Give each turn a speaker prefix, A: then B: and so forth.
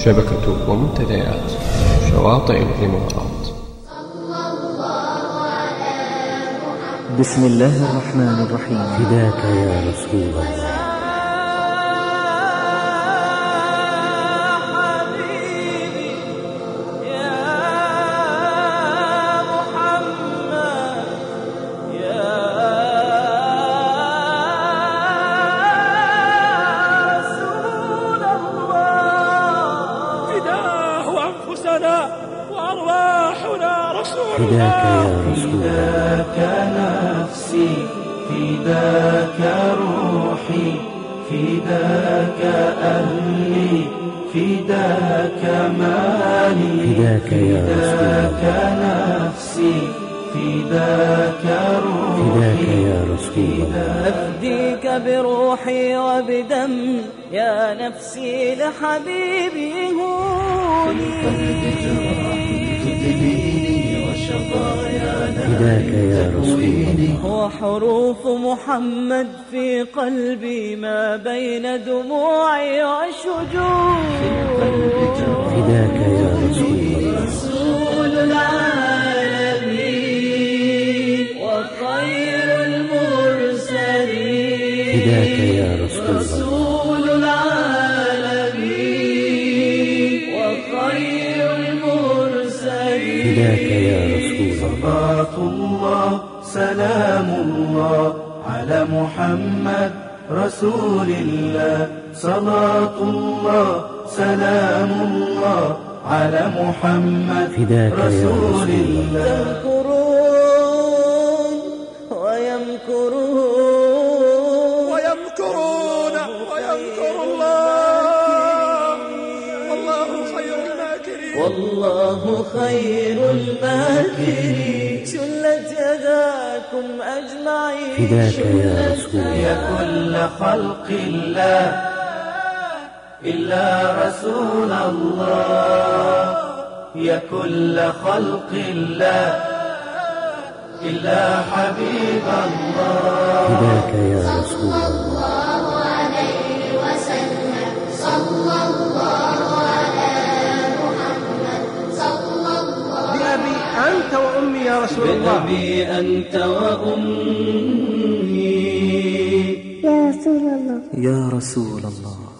A: شبكة ومنتديات شواطئ الإمارات.
B: بسم الله الرحمن الرحيم.
C: فداك يا رسول الله.
D: وأرواحنا رسول
C: فداك يا رسول
E: الله. فداك نفسي، فداك روحي، فداك أهلي، فداك مالي،
C: فداك يا رسول الله.
E: فداك نفسي، فداك روحي،
C: فداك يا رسول الله.
F: أفديك بروحي وبدم يا نفسي لحبيبي هوني.
C: فداك يا رسول الله.
F: وحروف محمد في قلبي ما بين دموعي وشجوني.
C: فداك يا رسول الله.
F: رسول العالمين وخير المرسلين.
C: فداك يا رسول الله.
F: رسول العالمين وخير المرسلين.
C: فداك يا رسول الله.
E: صلاة الله سلام الله على محمد رسول الله. صلاة الله سلام الله على محمد رسول الله.
F: يمكرون
D: ويمكرون ويمكر الله والله خير الماكرين.
F: والله خير الماكرين. شلت يداكم أجمعين.
C: فداك يا رسول الله.
E: يا كل خلق الله إلا رسول الله، يا كل خلق الله إلا حبيب الله.
C: فداك يا رسول الله.
G: صلى الله عليه وسلم. صلى الله على محمد. صلى الله.
D: بأبي أنت وأمي يا رسول الله.
E: بأبي أنت وأمي
G: يا رسول الله.
B: يا رسول الله.